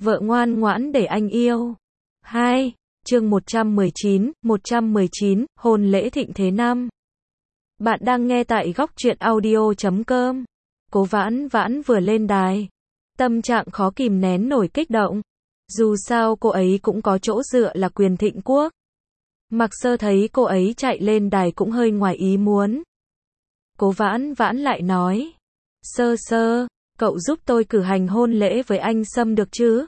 Vợ ngoan ngoãn để anh yêu. 2. Chương 119, hôn lễ thịnh thế năm. Bạn đang nghe tại góc truyện audio.com. Cố Vãn Vãn vừa lên đài, tâm trạng khó kìm nén nổi kích động. Dù sao cô ấy cũng có chỗ dựa là Quyền Thịnh Quốc. Mạc Sơ thấy cô ấy chạy lên đài cũng hơi ngoài ý muốn. Cố Vãn Vãn lại nói, Sơ, cậu giúp tôi cử hành hôn lễ với anh Sâm được chứ?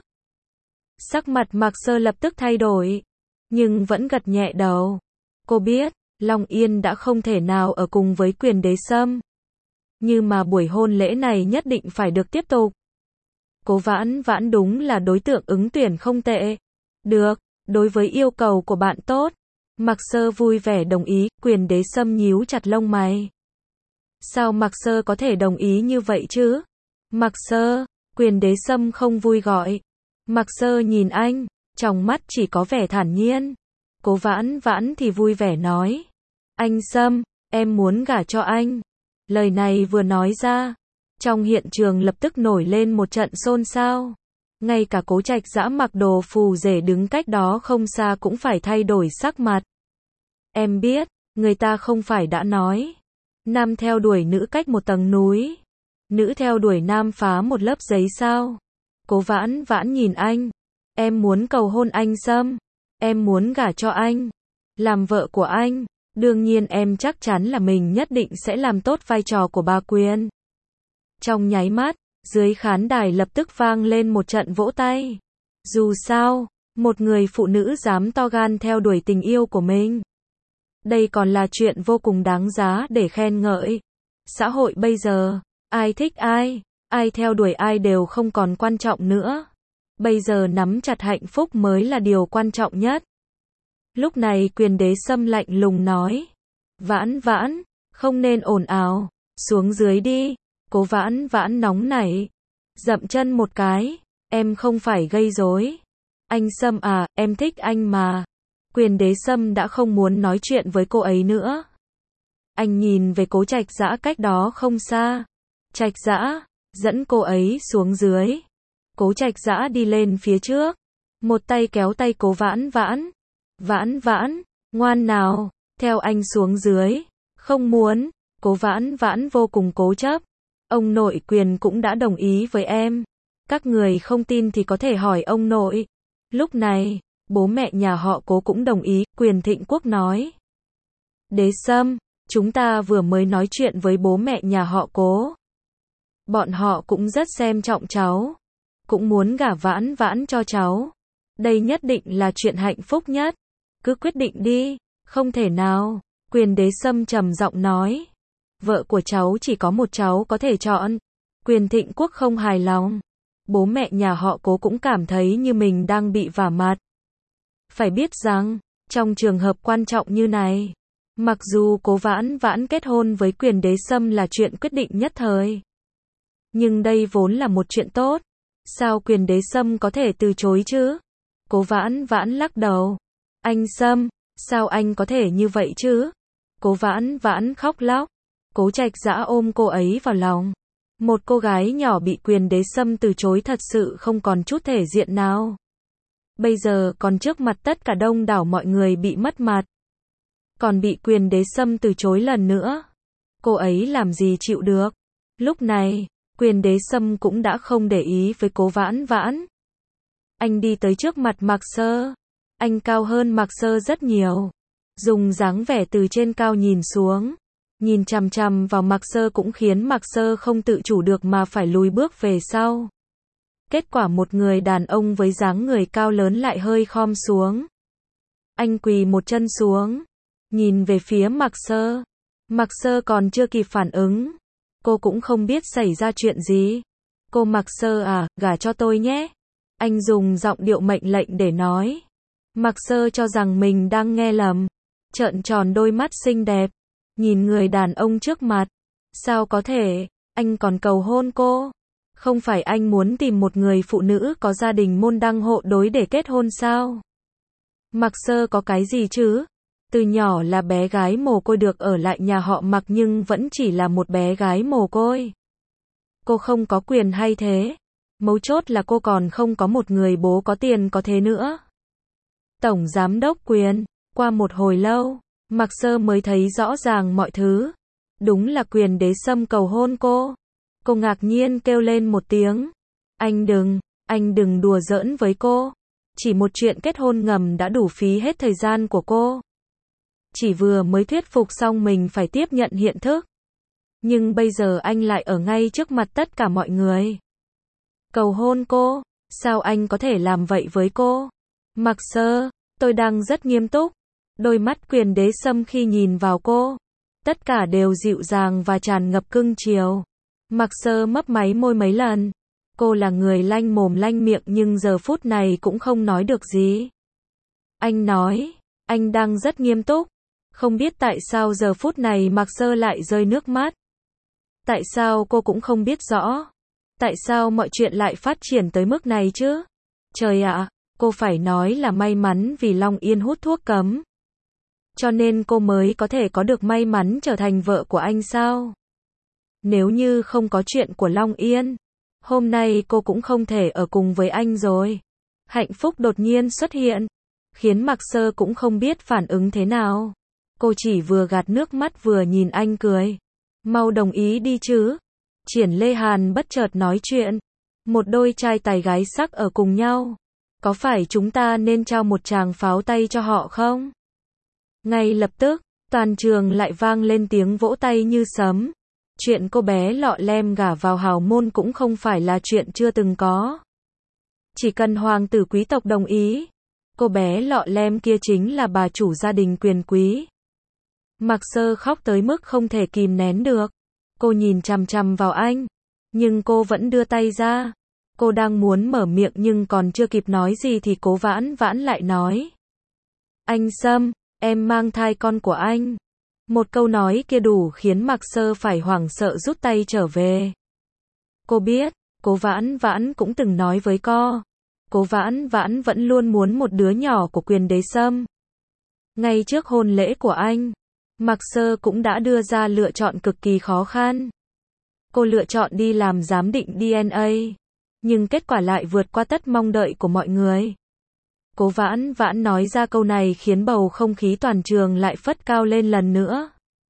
Sắc mặt Mạc Sơ lập tức thay đổi, nhưng vẫn gật nhẹ đầu. Cô biết, Long Yên đã không thể nào ở cùng với Quyền Đế Sâm. Nhưng mà buổi hôn lễ này nhất định phải được tiếp tục. Cố Vãn Vãn đúng là đối tượng ứng tuyển không tệ. Được, đối với yêu cầu của bạn tốt. Mạc Sơ vui vẻ đồng ý. Quyền Đế Sâm nhíu chặt lông mày. Sao Mạc Sơ có thể đồng ý như vậy chứ? Mạc Sơ, Quyền Đế Sâm không vui gọi. Mạc Sơ nhìn anh, trong mắt chỉ có vẻ thản nhiên. Cố Vãn Vãn thì vui vẻ nói, anh Sâm, em muốn gả cho anh. Lời này vừa nói ra, trong hiện trường lập tức nổi lên một trận xôn xao. Ngay cả Cố Trạch Dã mặc đồ phù rể đứng cách đó không xa cũng phải thay đổi sắc mặt. Em biết, người ta không phải đã nói, nam theo đuổi nữ cách một tầng núi, nữ theo đuổi nam phá một lớp giấy sao? Cố Vãn Vãn nhìn anh, em muốn cầu hôn anh Sâm, em muốn gả cho anh, làm vợ của anh. Đương nhiên em chắc chắn là mình nhất định sẽ làm tốt vai trò của bà Quyền. Trong nháy mắt, dưới khán đài lập tức vang lên một trận vỗ tay. Dù sao, một người phụ nữ dám to gan theo đuổi tình yêu của mình, đây còn là chuyện vô cùng đáng giá để khen ngợi. Xã hội bây giờ, ai thích ai, ai theo đuổi ai đều không còn quan trọng nữa. Bây giờ nắm chặt hạnh phúc mới là điều quan trọng nhất. Lúc này Quyền Đế Sâm lạnh lùng nói, Vãn Vãn, không nên ồn ào, xuống dưới đi. Cố Vãn Vãn nóng nảy, dậm chân một cái, em không phải gây rối. Anh Sâm à, em thích anh mà. Quyền Đế Sâm đã không muốn nói chuyện với cô ấy nữa. Anh nhìn về Cố Trạch Dã cách đó không xa. Trạch Dã, dẫn cô ấy xuống dưới. Cố Trạch Dã đi lên phía trước, một tay kéo tay Cố Vãn Vãn. Vãn Vãn, ngoan nào, theo anh xuống dưới. Không muốn. Cố Vãn Vãn vô cùng cố chấp. Ông nội Quyền cũng đã đồng ý với em. Các người không tin thì có thể hỏi ông nội. Lúc này, bố mẹ nhà họ Cố cũng đồng ý. Quyền Thịnh Quốc nói, Đế Sâm, chúng ta vừa mới nói chuyện với bố mẹ nhà họ Cố. Bọn họ cũng rất xem trọng cháu, cũng muốn gả Vãn Vãn cho cháu. Đây nhất định là chuyện hạnh phúc nhất. Cứ quyết định đi. Không thể nào. Quyền Đế Sâm trầm giọng nói, vợ của cháu chỉ có một cháu có thể chọn. Quyền Thịnh Quốc không hài lòng. Bố mẹ nhà họ Cố cũng cảm thấy như mình đang bị vả mặt. Phải biết rằng, trong trường hợp quan trọng như này, mặc dù Cố Vãn Vãn kết hôn với Quyền Đế Sâm là chuyện quyết định nhất thời, nhưng đây vốn là một chuyện tốt. Sao Quyền Đế Sâm có thể từ chối chứ? Cố Vãn Vãn lắc đầu. Anh Sâm, sao anh có thể như vậy chứ? Cố Vãn Vãn khóc lóc. Cố Trạch Dã ôm cô ấy vào lòng. Một cô gái nhỏ bị Quyền Đế Sâm từ chối thật sự không còn chút thể diện nào. Bây giờ còn trước mặt tất cả đông đảo mọi người bị mất mặt, còn bị Quyền Đế Sâm từ chối lần nữa. Cô ấy làm gì chịu được? Lúc này, Quyền Đế Sâm cũng đã không để ý với Cố Vãn Vãn. Anh đi tới trước mặt Mạc Sơ. Anh cao hơn Mạc Sơ rất nhiều. Dùng dáng vẻ từ trên cao nhìn xuống, nhìn chằm chằm vào Mạc Sơ cũng khiến Mạc Sơ không tự chủ được mà phải lùi bước về sau. Kết quả một người đàn ông với dáng người cao lớn lại hơi khom xuống. Anh quỳ một chân xuống, nhìn về phía Mạc Sơ. Mạc Sơ còn chưa kịp phản ứng. Cô cũng không biết xảy ra chuyện gì. Cô Mạc Sơ à, gả cho tôi nhé. Anh dùng giọng điệu mệnh lệnh để nói. Mạc Sơ cho rằng mình đang nghe lầm, trợn tròn đôi mắt xinh đẹp, nhìn người đàn ông trước mặt. Sao có thể, anh còn cầu hôn cô? Không phải anh muốn tìm một người phụ nữ có gia đình môn đăng hộ đối để kết hôn sao? Mạc Sơ có cái gì chứ? Từ nhỏ là bé gái mồ côi được ở lại nhà họ Mạc nhưng vẫn chỉ là một bé gái mồ côi. Cô không có quyền hay thế. Mấu chốt là cô còn không có một người bố có tiền có thế nữa. Tổng giám đốc Quyền, qua một hồi lâu, Mạc Sơ mới thấy rõ ràng mọi thứ. Đúng là Quyền Đế Sâm cầu hôn cô. Cô ngạc nhiên kêu lên một tiếng. Anh đừng đùa giỡn với cô. Chỉ một chuyện kết hôn ngầm đã đủ phí hết thời gian của cô. Chỉ vừa mới thuyết phục xong mình phải tiếp nhận hiện thực. Nhưng bây giờ anh lại ở ngay trước mặt tất cả mọi người. Cầu hôn cô, sao anh có thể làm vậy với cô? Mạc Sơ, tôi đang rất nghiêm túc. Đôi mắt Quyền Đế Sâm khi nhìn vào cô, tất cả đều dịu dàng và tràn ngập cưng chiều. Mạc Sơ mấp máy môi mấy lần. Cô là người lanh mồm lanh miệng nhưng giờ phút này cũng không nói được gì. Anh nói, anh đang rất nghiêm túc. Không biết tại sao giờ phút này Mạc Sơ lại rơi nước mắt. Tại sao cô cũng không biết rõ. Tại sao mọi chuyện lại phát triển tới mức này chứ? Trời ạ, cô phải nói là may mắn vì Long Yên hút thuốc cấm. Cho nên cô mới có thể có được may mắn trở thành vợ của anh sao? Nếu như không có chuyện của Long Yên, hôm nay cô cũng không thể ở cùng với anh rồi. Hạnh phúc đột nhiên xuất hiện, khiến Mạc Sơ cũng không biết phản ứng thế nào. Cô chỉ vừa gạt nước mắt vừa nhìn anh cười. Mau đồng ý đi chứ. Triển Lê Hàn bất chợt nói chuyện. Một đôi trai tài gái sắc ở cùng nhau. Có phải chúng ta nên trao một tràng pháo tay cho họ không? Ngay lập tức, toàn trường lại vang lên tiếng vỗ tay như sấm. Chuyện cô bé Lọ Lem gả vào hào môn cũng không phải là chuyện chưa từng có. Chỉ cần hoàng tử quý tộc đồng ý, cô bé Lọ Lem kia chính là bà chủ gia đình quyền quý. Mạc Sơ khóc tới mức không thể kìm nén được. Cô nhìn chằm chằm vào anh, nhưng cô vẫn đưa tay ra. Cô đang muốn mở miệng nhưng còn chưa kịp nói gì thì Cố Vãn Vãn lại nói. Anh Sâm, em mang thai con của anh. Một câu nói kia đủ khiến Mạc Sơ phải hoảng sợ rút tay trở về. Cô biết, Cố Vãn Vãn cũng từng nói với cô. Cố Vãn Vãn vẫn luôn muốn một đứa nhỏ của Quyền Đế Sâm. Ngay trước hôn lễ của anh, Mạc Sơ cũng đã đưa ra lựa chọn cực kỳ khó khăn. Cô lựa chọn đi làm giám định DNA, nhưng kết quả lại vượt qua tất mong đợi của mọi người. Cố Vãn Vãn nói ra câu này khiến bầu không khí toàn trường lại phất cao lên lần nữa.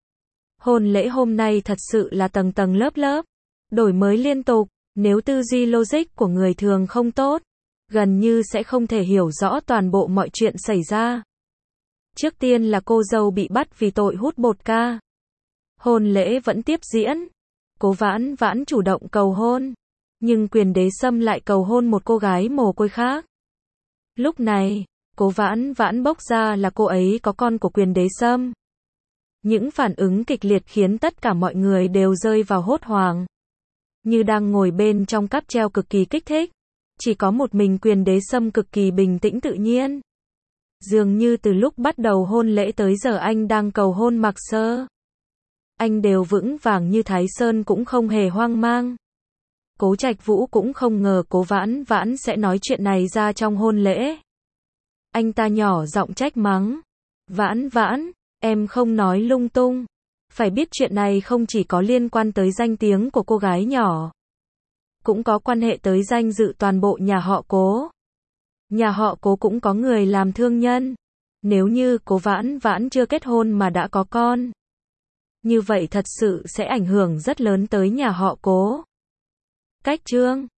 Hôn lễ hôm nay thật sự là tầng tầng lớp lớp, đổi mới liên tục, nếu tư duy logic của người thường không tốt, gần như sẽ không thể hiểu rõ toàn bộ mọi chuyện xảy ra. Trước tiên là cô dâu bị bắt vì tội hút bột ca. Hôn lễ vẫn tiếp diễn. Cố Vãn Vãn chủ động cầu hôn, nhưng Quyền Đế Sâm lại cầu hôn một cô gái mồ côi khác. Lúc này, Cố Vãn Vãn bốc ra là cô ấy có con của Quyền Đế Sâm. Những phản ứng kịch liệt khiến tất cả mọi người đều rơi vào hốt hoảng. Như đang ngồi bên trong cáp treo cực kỳ kích thích. Chỉ có một mình Quyền Đế Sâm cực kỳ bình tĩnh tự nhiên. Dường như từ lúc bắt đầu hôn lễ tới giờ anh đang cầu hôn Mạc Sơ. Anh đều vững vàng như Thái Sơn cũng không hề hoang mang. Cố Trạch Vũ cũng không ngờ Cố Vãn Vãn sẽ nói chuyện này ra trong hôn lễ. Anh ta nhỏ giọng trách mắng. Vãn Vãn, em không nói lung tung. Phải biết chuyện này không chỉ có liên quan tới danh tiếng của cô gái nhỏ, cũng có quan hệ tới danh dự toàn bộ nhà họ Cố. Nhà họ Cố cũng có người làm thương nhân. Nếu như Cố Vãn Vãn chưa kết hôn mà đã có con, như vậy thật sự sẽ ảnh hưởng rất lớn tới nhà họ Cố. Cách chương